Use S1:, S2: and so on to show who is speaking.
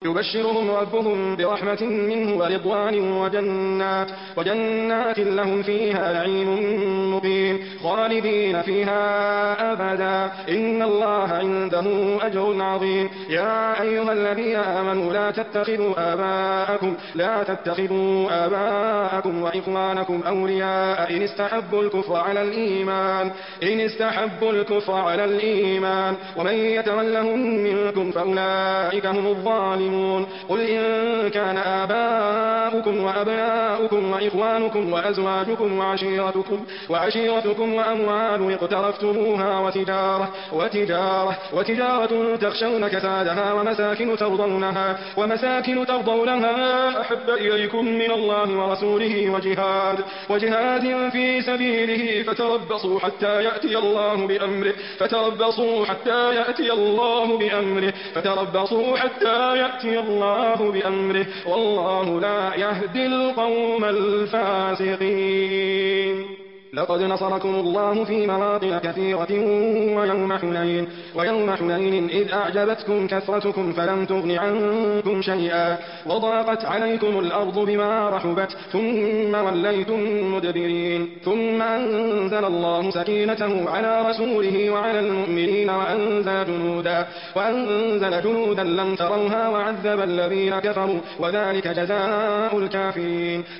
S1: يبشرهم ربهم برحمة منه ورضوان وجنات لهم فيها نعيم مقيم خالدين فيها أبدا إن الله عنده أجر عظيم. يا أيها الذين آمنوا لا تتخذوا آباءكم وإخوانكم أولياء إن استحبوا الكفر على الإيمان ومن يتولهم منكم فأولئك هم الظالمون. قل إن كان آباؤكم وأبناؤكم وإخوانكم وأزواجكم وعشيرتكم وأموال اقترفتموها وتجارة تخشون كسادها ومساكن ترضونها أحب إليكم من الله ورسوله وجهاد في سبيله فتربصوا حتى يأتي الله بأمره والله لا يهدي القوم الفاسقين. لقد نصركم الله في مواطن كثيرة ويوم حنين إذ أعجبتكم كثرتكم فلم تغن عنكم شيئا وضاقت عليكم الأرض بما رحبت ثم وليتم مدبرين. ثم أنزل الله سكينته على رسوله وعلى المؤمنين وأنزل جنودا لم تروها وعذب الذين كفروا وذلك جزاء الكافرين.